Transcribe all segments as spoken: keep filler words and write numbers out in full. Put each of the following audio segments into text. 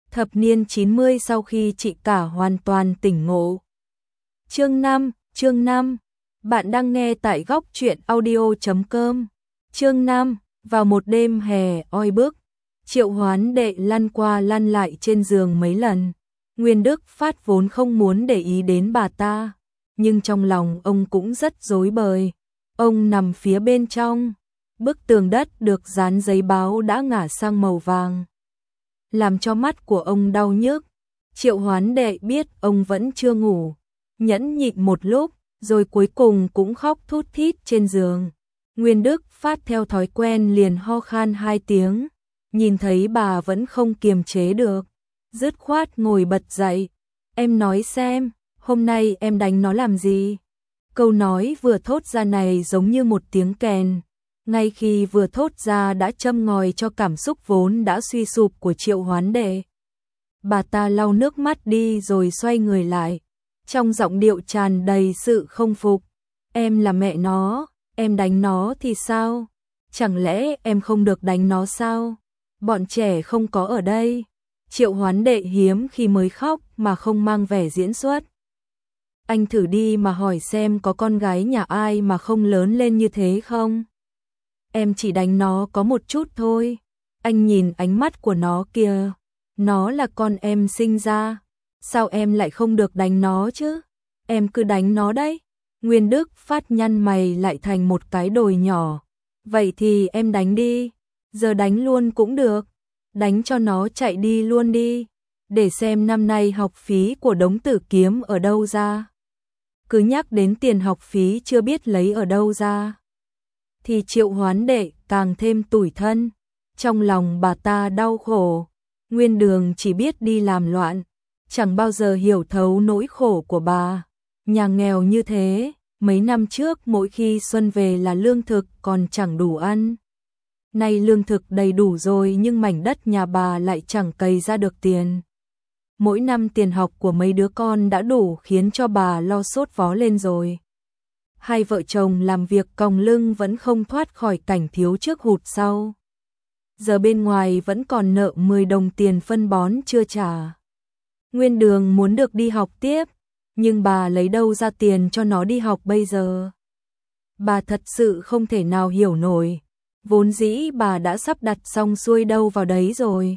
Thập niên chín mươi sau khi chị cả hoàn toàn tỉnh ngộ. Chương năm, chương năm. Bạn đang nghe tại góc truyện audio chấm com. Chương năm, vào một đêm hè oi bức, Triệu Hoán Đệ lăn qua lăn lại trên giường mấy lần. Nguyên Đức Phát vốn không muốn để ý đến bà ta, nhưng trong lòng ông cũng rất rối bời. Ông nằm phía bên trong, bức tường đất được dán giấy báo đã ngả sang màu vàng, làm cho mắt của ông đau nhức. Triệu Hoán Đệ biết ông vẫn chưa ngủ, nhẫn nhịn một lúc, rồi cuối cùng cũng khóc thút thít trên giường. Nguyên Đức Phát theo thói quen liền ho khan hai tiếng, nhìn thấy bà vẫn không kiềm chế được, dứt khoát ngồi bật dậy. Em nói xem, hôm nay em đánh nó làm gì? Câu nói vừa thốt ra này giống như một tiếng kèn, ngay khi vừa thốt ra đã châm ngòi cho cảm xúc vốn đã suy sụp của Triệu Hoán Đệ. Bà ta lau nước mắt đi rồi xoay người lại, trong giọng điệu tràn đầy sự không phục. Em là mẹ nó, em đánh nó thì sao? Chẳng lẽ em không được đánh nó sao? Bọn trẻ không có ở đây. Triệu Hoán Đệ hiếm khi mới khóc mà không mang vẻ diễn xuất. Anh thử đi mà hỏi xem có con gái nhà ai mà không lớn lên như thế không? Em chỉ đánh nó có một chút thôi. Anh nhìn ánh mắt của nó kìa. Nó là con em sinh ra. Sao em lại không được đánh nó chứ? Em cứ đánh nó đấy. Nguyên Đức Phát nhăn mày lại thành một cái đồi nhỏ. Vậy thì em đánh đi. Giờ đánh luôn cũng được. Đánh cho nó chạy đi luôn đi. Để xem năm nay học phí của Đống Tử kiếm ở đâu ra. Cứ nhắc đến tiền học phí chưa biết lấy ở đâu ra, thì Triệu Hoán Đệ càng thêm tủi thân. Trong lòng bà ta đau khổ. Nguyên Đường chỉ biết đi làm loạn, chẳng bao giờ hiểu thấu nỗi khổ của bà. Nhà nghèo như thế, mấy năm trước mỗi khi xuân về là lương thực còn chẳng đủ ăn. Nay lương thực đầy đủ rồi nhưng mảnh đất nhà bà lại chẳng cày ra được tiền. Mỗi năm tiền học của mấy đứa con đã đủ khiến cho bà lo sốt vó lên rồi. Hai vợ chồng làm việc còng lưng vẫn không thoát khỏi cảnh thiếu trước hụt sau. Giờ bên ngoài vẫn còn nợ mười đồng tiền phân bón chưa trả. Nguyên Đường muốn được đi học tiếp, nhưng bà lấy đâu ra tiền cho nó đi học bây giờ? Bà thật sự không thể nào hiểu nổi. Vốn dĩ bà đã sắp đặt xong xuôi đâu vào đấy rồi.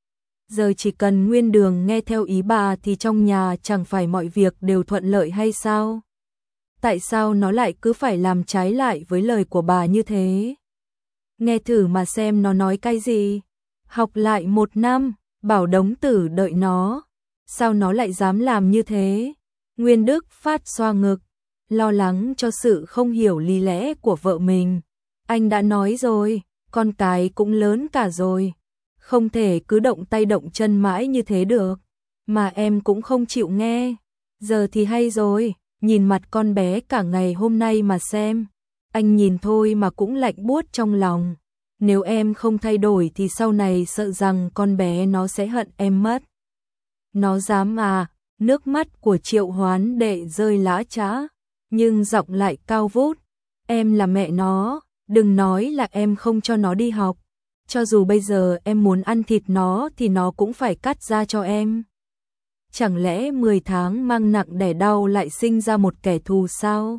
Giờ chỉ cần Nguyên Đường nghe theo ý bà thì trong nhà chẳng phải mọi việc đều thuận lợi hay sao? Tại sao nó lại cứ phải làm trái lại với lời của bà như thế? Nghe thử mà xem nó nói cái gì. Học lại một năm, bảo Đống Tử đợi nó. Sao nó lại dám làm như thế? Nguyên Đức Phát xoa ngực, lo lắng cho sự không hiểu lý lẽ của vợ mình. Anh đã nói rồi, con cái cũng lớn cả rồi. Không thể cứ động tay động chân mãi như thế được. Mà em cũng không chịu nghe. Giờ thì hay rồi, nhìn mặt con bé cả ngày hôm nay mà xem. Anh nhìn thôi mà cũng lạnh buốt trong lòng. Nếu em không thay đổi thì sau này sợ rằng con bé nó sẽ hận em mất. Nó dám à? Nước mắt của Triệu Hoán Đệ rơi lã chã, nhưng giọng lại cao vút. Em là mẹ nó, đừng nói là em không cho nó đi học. Cho dù bây giờ em muốn ăn thịt nó thì nó cũng phải cắt ra cho em. Chẳng lẽ mười tháng mang nặng đẻ đau lại sinh ra một kẻ thù sao?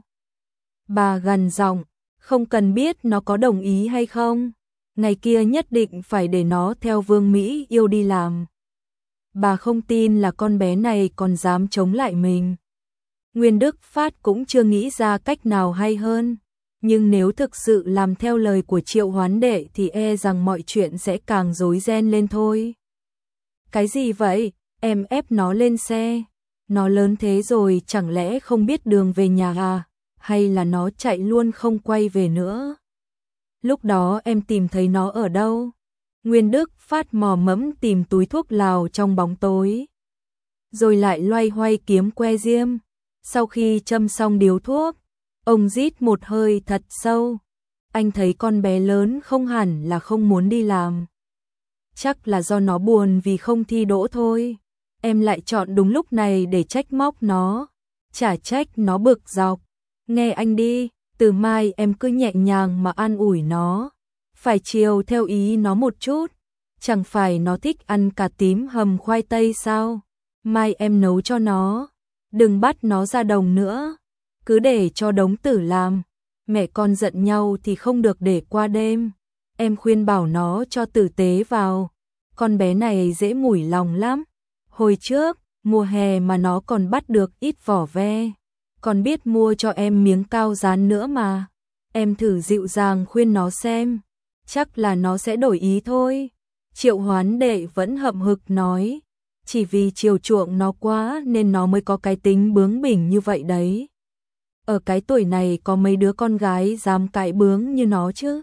Bà gằn giọng, không cần biết nó có đồng ý hay không. Ngày kia nhất định phải để nó theo Vương Mỹ yêu đi làm. Bà không tin là con bé này còn dám chống lại mình. Nguyên Đức Phát cũng chưa nghĩ ra cách nào hay hơn. Nhưng nếu thực sự làm theo lời của Triệu Hoán Đệ thì e rằng mọi chuyện sẽ càng rối ren lên thôi. Cái gì vậy? Em ép nó lên xe. Nó lớn thế rồi chẳng lẽ không biết đường về nhà à? Hay là nó chạy luôn không quay về nữa? Lúc đó em tìm thấy nó ở đâu? Nguyên Đức Phát mò mẫm tìm túi thuốc lào trong bóng tối, rồi lại loay hoay kiếm que diêm. Sau khi châm xong điếu thuốc, ông rít một hơi thật sâu. Anh thấy con bé lớn không hẳn là không muốn đi làm. Chắc là do nó buồn vì không thi đỗ thôi. Em lại chọn đúng lúc này để trách móc nó. Chả trách nó bực dọc. Nghe anh đi, từ mai em cứ nhẹ nhàng mà an ủi nó. Phải chiều theo ý nó một chút. Chẳng phải nó thích ăn cà tím hầm khoai tây sao? Mai em nấu cho nó. Đừng bắt nó ra đồng nữa. Cứ để cho Đống Tử làm. Mẹ con giận nhau thì không được để qua đêm. Em khuyên bảo nó cho tử tế vào. Con bé này dễ mủi lòng lắm. Hồi trước, mùa hè mà nó còn bắt được ít vỏ ve. Còn biết mua cho em miếng cao dán nữa mà. Em thử dịu dàng khuyên nó xem. Chắc là nó sẽ đổi ý thôi. Triệu Hoán Đệ vẫn hậm hực nói. Chỉ vì chiều chuộng nó quá nên nó mới có cái tính bướng bỉnh như vậy đấy. Ở cái tuổi này có mấy đứa con gái dám cãi bướng như nó chứ.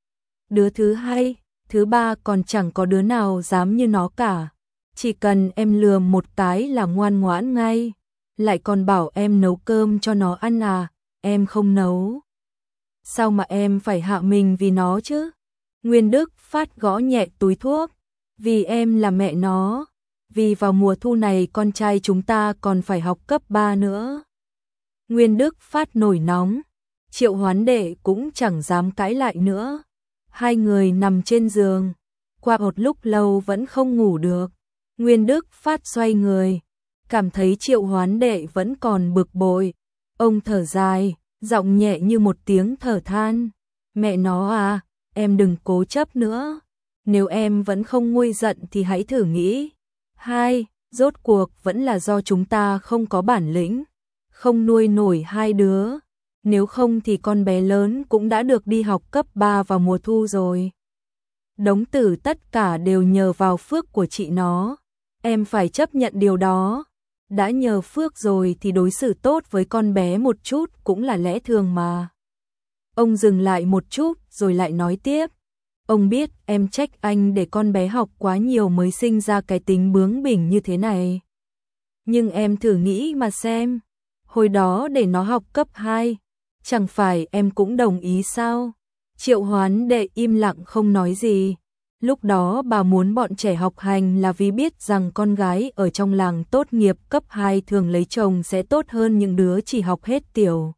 Đứa thứ hai, thứ ba còn chẳng có đứa nào dám như nó cả. Chỉ cần em lườm một cái là ngoan ngoãn ngay. Lại còn bảo em nấu cơm cho nó ăn à, em không nấu. Sao mà em phải hạ mình vì nó chứ? Nguyên Đức Phát gõ nhẹ túi thuốc. Vì em là mẹ nó. Vì vào mùa thu này con trai chúng ta còn phải học cấp ba nữa. Nguyên Đức Phát nổi nóng. Triệu Hoán Đệ cũng chẳng dám cãi lại nữa. Hai người nằm trên giường. Qua một lúc lâu vẫn không ngủ được. Nguyên Đức Phát xoay người. Cảm thấy Triệu Hoán Đệ vẫn còn bực bội. Ông thở dài, giọng nhẹ như một tiếng thở than. Mẹ nó à, em đừng cố chấp nữa. Nếu em vẫn không nguôi giận thì hãy thử nghĩ. Hai, rốt cuộc vẫn là do chúng ta không có bản lĩnh. Không nuôi nổi hai đứa. Nếu không thì con bé lớn cũng đã được đi học cấp ba vào mùa thu rồi. Đống Tử tất cả đều nhờ vào phước của chị nó. Em phải chấp nhận điều đó. Đã nhờ phước rồi thì đối xử tốt với con bé một chút cũng là lẽ thường mà. Ông dừng lại một chút rồi lại nói tiếp. Ông biết em trách anh để con bé học quá nhiều mới sinh ra cái tính bướng bỉnh như thế này. Nhưng em thử nghĩ mà xem. Hồi đó để nó học cấp hai, chẳng phải em cũng đồng ý sao? Triệu Hoán Đệ im lặng không nói gì. Lúc đó bà muốn bọn trẻ học hành là vì biết rằng con gái ở trong làng tốt nghiệp cấp hai thường lấy chồng sẽ tốt hơn những đứa chỉ học hết tiểu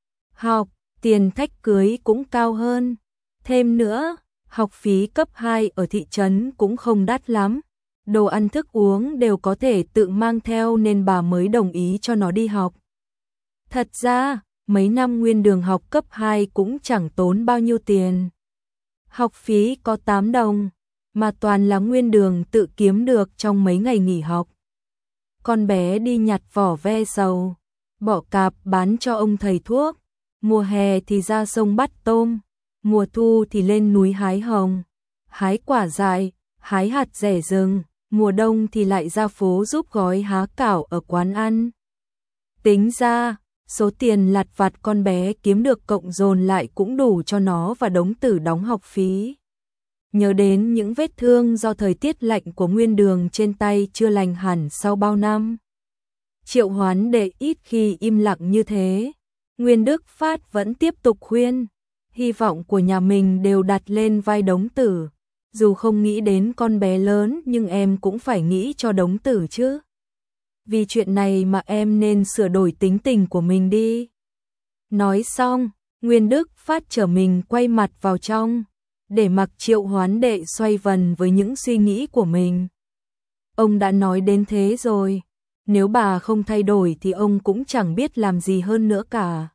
học, tiền thách cưới cũng cao hơn. Thêm nữa, học phí cấp hai ở thị trấn cũng không đắt lắm. Đồ ăn thức uống đều có thể tự mang theo nên bà mới đồng ý cho nó đi học. Thật ra, mấy năm Nguyên Đường học cấp hai cũng chẳng tốn bao nhiêu tiền. Học phí có tám đồng, mà toàn là Nguyên Đường tự kiếm được trong mấy ngày nghỉ học. Con bé đi nhặt vỏ ve sầu, bỏ cạp bán cho ông thầy thuốc. Mùa hè thì ra sông bắt tôm, mùa thu thì lên núi hái hồng, hái quả dại, hái hạt rẻ rừng, mùa đông thì lại ra phố giúp gói há cảo ở quán ăn. Tính ra, số tiền lặt vặt con bé kiếm được cộng dồn lại cũng đủ cho nó và Đống Tử đóng học phí. Nhớ đến những vết thương do thời tiết lạnh của Nguyên Đường trên tay chưa lành hẳn sau bao năm. Triệu Hoán Đệ ít khi im lặng như thế. Nguyên Đức Phát vẫn tiếp tục khuyên. Hy vọng của nhà mình đều đặt lên vai Đống Tử. Dù không nghĩ đến con bé lớn nhưng em cũng phải nghĩ cho Đống Tử chứ. Vì chuyện này mà em nên sửa đổi tính tình của mình đi. Nói xong, Nguyên Đức Phát trở mình quay mặt vào trong, để mặc Triệu Hoán Đệ xoay vần với những suy nghĩ của mình. Ông đã nói đến thế rồi, nếu bà không thay đổi thì ông cũng chẳng biết làm gì hơn nữa cả.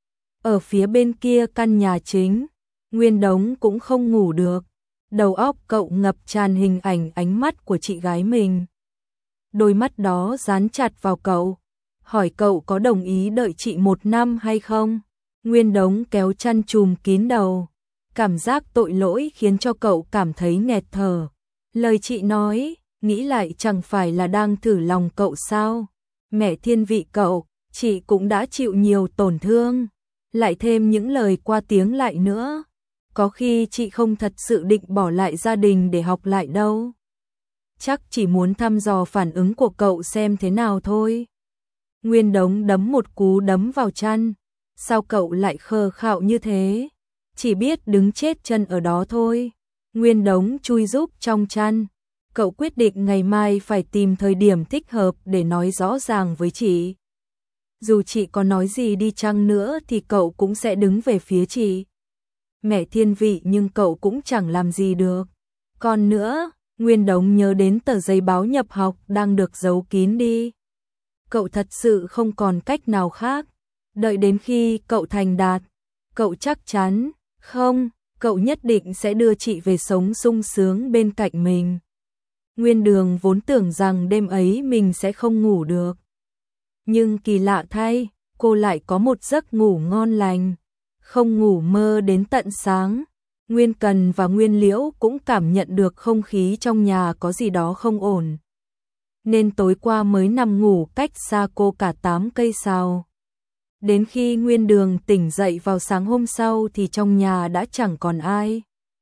Ở phía bên kia căn nhà chính, Nguyên Đống cũng không ngủ được, đầu óc cậu ngập tràn hình ảnh ánh mắt của chị gái mình. Đôi mắt đó dán chặt vào cậu, hỏi cậu có đồng ý đợi chị một năm hay không. Nguyên Đống kéo chăn trùm kín đầu, cảm giác tội lỗi khiến cho cậu cảm thấy nghẹt thở. Lời chị nói, nghĩ lại chẳng phải là đang thử lòng cậu sao? Mẹ thiên vị cậu, chị cũng đã chịu nhiều tổn thương, lại thêm những lời qua tiếng lại nữa. Có khi chị không thật sự định bỏ lại gia đình để học lại đâu. Chắc chỉ muốn thăm dò phản ứng của cậu xem thế nào thôi. Nguyên Đống đấm một cú đấm vào chăn. Sao cậu lại khờ khạo như thế? Chỉ biết đứng chết chân ở đó thôi. Nguyên Đống chui giúp trong chăn. Cậu quyết định ngày mai phải tìm thời điểm thích hợp để nói rõ ràng với chị. Dù chị có nói gì đi chăng nữa thì cậu cũng sẽ đứng về phía chị. Mẹ thiên vị nhưng cậu cũng chẳng làm gì được. Còn nữa, Nguyên Đống nhớ đến tờ giấy báo nhập học đang được giấu kín đi. Cậu thật sự không còn cách nào khác. Đợi đến khi cậu thành đạt, cậu chắc chắn, không, cậu nhất định sẽ đưa chị về sống sung sướng bên cạnh mình. Nguyên Đường vốn tưởng rằng đêm ấy mình sẽ không ngủ được. Nhưng kỳ lạ thay, cô lại có một giấc ngủ ngon lành, không ngủ mơ đến tận sáng. Nguyên Cần và Nguyên Liễu cũng cảm nhận được không khí trong nhà có gì đó không ổn, nên tối qua mới nằm ngủ cách xa cô cả tám cây sào. Đến khi Nguyên Đường tỉnh dậy vào sáng hôm sau thì trong nhà đã chẳng còn ai.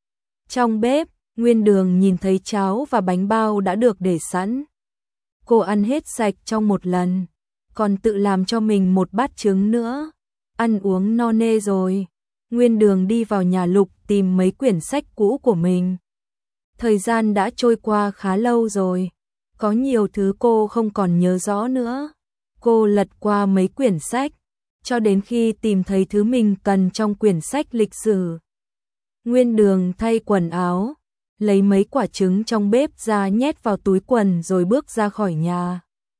Trong bếp, Nguyên Đường nhìn thấy cháo và bánh bao đã được để sẵn. Cô ăn hết sạch trong một lần, còn tự làm cho mình một bát trứng nữa. Ăn uống no nê rồi, Nguyên Đường đi vào nhà lục tìm mấy quyển sách cũ của mình. Thời gian đã trôi qua khá lâu rồi, có nhiều thứ cô không còn nhớ rõ nữa. Cô lật qua mấy quyển sách, cho đến khi tìm thấy thứ mình cần trong quyển sách lịch sử. Nguyên Đường thay quần áo, lấy mấy quả trứng trong bếp ra nhét vào túi quần rồi bước ra khỏi nhà.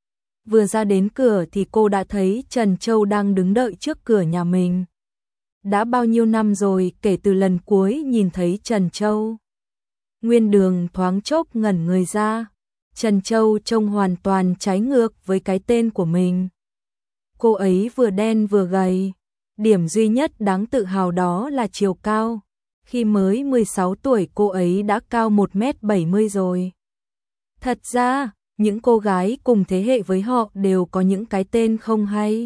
Vừa ra đến cửa thì cô đã thấy Trần Châu đang đứng đợi trước cửa nhà mình. Đã bao nhiêu năm rồi kể từ lần cuối nhìn thấy Trần Châu. Nguyên Đường thoáng chốc ngẩn người ra. Trần Châu trông hoàn toàn trái ngược với cái tên của mình. Cô ấy vừa đen vừa gầy. Điểm duy nhất đáng tự hào đó là chiều cao. Khi mới mười sáu tuổi cô ấy đã cao một mét bảy mươi rồi. Thật ra, những cô gái cùng thế hệ với họ đều có những cái tên không hay.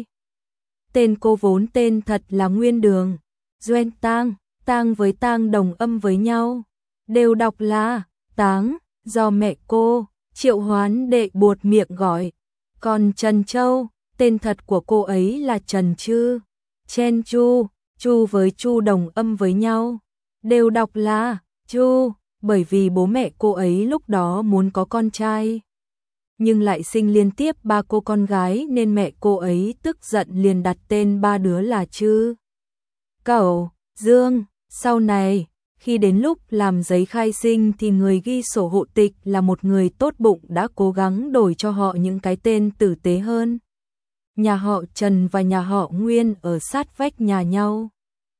Tên cô vốn tên thật là Nguyên Đường. Doen Tang, Tang với Tang đồng âm với nhau, đều đọc là Táng, do mẹ cô, Triệu Hoán Đệ buột miệng gọi. Còn Trần Châu, tên thật của cô ấy là Trần Trư, Chen Chu, Chu với Chu đồng âm với nhau, đều đọc là Chu, bởi vì bố mẹ cô ấy lúc đó muốn có con trai, nhưng lại sinh liên tiếp ba cô con gái nên mẹ cô ấy tức giận liền đặt tên ba đứa là Trư, Cẩu, Dương. Sau này, khi đến lúc làm giấy khai sinh thì người ghi sổ hộ tịch là một người tốt bụng đã cố gắng đổi cho họ những cái tên tử tế hơn. Nhà họ Trần và nhà họ Nguyên ở sát vách nhà nhau.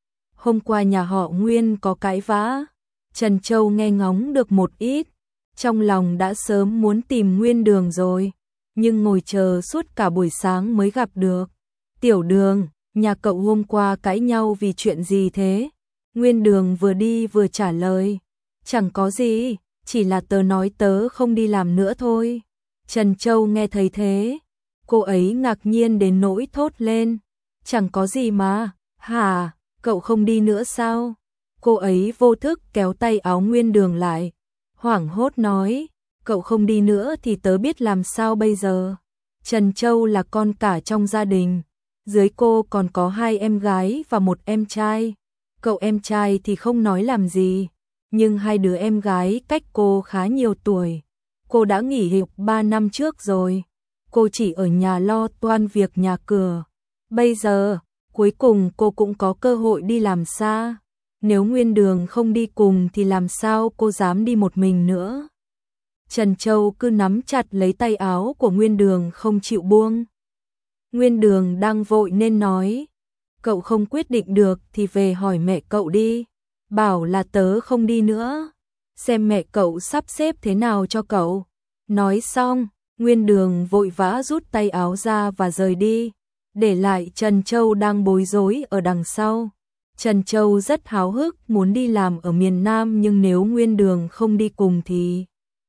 Hôm qua nhà họ Nguyên có cãi vã, Trần Châu nghe ngóng được một ít, trong lòng đã sớm muốn tìm Nguyên Đường rồi, nhưng ngồi chờ suốt cả buổi sáng mới gặp được. Tiểu Đường, nhà cậu hôm qua cãi nhau vì chuyện gì thế? Nguyên Đường vừa đi vừa trả lời, chẳng có gì, chỉ là tớ nói tớ không đi làm nữa thôi. Trần Châu nghe thấy thế, cô ấy ngạc nhiên đến nỗi thốt lên, chẳng có gì mà, hả, cậu không đi nữa sao? Cô ấy vô thức kéo tay áo Nguyên Đường lại, hoảng hốt nói, cậu không đi nữa thì tớ biết làm sao bây giờ. Trần Châu là con cả trong gia đình, dưới cô còn có hai em gái và một em trai. Cậu em trai thì không nói làm gì, nhưng hai đứa em gái cách cô khá nhiều tuổi. Cô đã nghỉ học ba năm trước rồi, cô chỉ ở nhà lo toan việc nhà cửa. Bây giờ, cuối cùng cô cũng có cơ hội đi làm xa. Nếu Nguyên Đường không đi cùng thì làm sao cô dám đi một mình nữa. Trần Châu cứ nắm chặt lấy tay áo của Nguyên Đường không chịu buông. Nguyên Đường đang vội nên nói, cậu không quyết định được thì về hỏi mẹ cậu đi, bảo là tớ không đi nữa, xem mẹ cậu sắp xếp thế nào cho cậu. Nói xong, Nguyên Đường vội vã rút tay áo ra và rời đi, để lại Trần Châu đang bối rối ở đằng sau. Trần Châu rất háo hức muốn đi làm ở miền Nam, nhưng nếu Nguyên Đường không đi cùng thì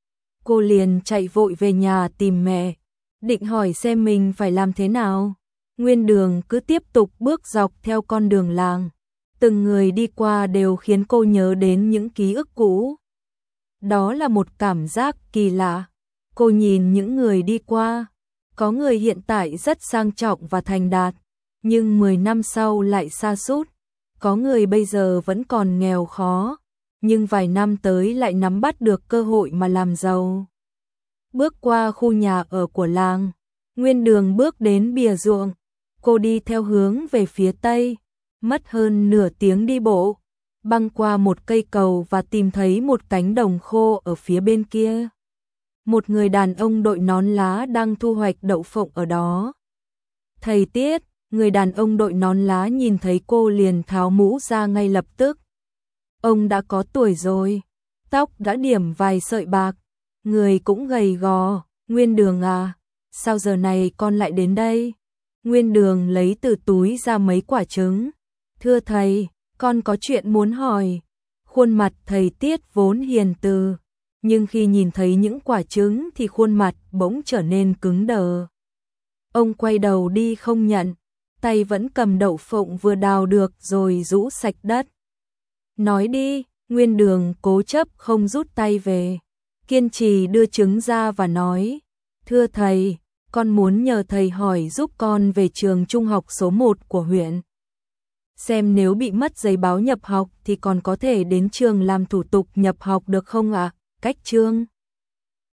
cô liền chạy vội về nhà tìm mẹ, định hỏi xem mình phải làm thế nào. Nguyên Đường cứ tiếp tục bước dọc theo con đường làng, từng người đi qua đều khiến cô nhớ đến những ký ức cũ. Đó là một cảm giác kỳ lạ. Cô nhìn những người đi qua, có người hiện tại rất sang trọng và thành đạt, nhưng mười năm sau lại sa sút. Có người bây giờ vẫn còn nghèo khó, nhưng vài năm tới lại nắm bắt được cơ hội mà làm giàu. Bước qua khu nhà ở của làng, Nguyên Đường bước đến bìa ruộng. Cô đi theo hướng về phía tây, mất hơn nửa tiếng đi bộ. băng qua một cây cầu và tìm thấy một cánh đồng khô ở phía bên kia. Một người đàn ông đội nón lá đang thu hoạch đậu phộng ở đó. Thầy Tiết, người đàn ông đội nón lá nhìn thấy cô liền tháo mũ ra ngay lập tức. Ông đã có tuổi rồi, tóc đã điểm vài sợi bạc, người cũng gầy gò. Nguyên Đường à, sao giờ này con lại đến đây? Nguyên Đường lấy từ túi ra mấy quả trứng. Thưa thầy, con có chuyện muốn hỏi. Khuôn mặt thầy Tiết vốn hiền từ, nhưng khi nhìn thấy những quả trứng thì khuôn mặt bỗng trở nên cứng đờ. Ông quay đầu đi không nhận, tay vẫn cầm đậu phộng vừa đào được rồi rũ sạch đất. Nói đi, Nguyên Đường cố chấp không rút tay về, kiên trì đưa trứng ra và nói, thưa thầy, con muốn nhờ thầy hỏi giúp con về trường trung học số một của huyện. Xem nếu bị mất giấy báo nhập học thì còn có thể đến trường làm thủ tục nhập học được không ạ? À? Cách trương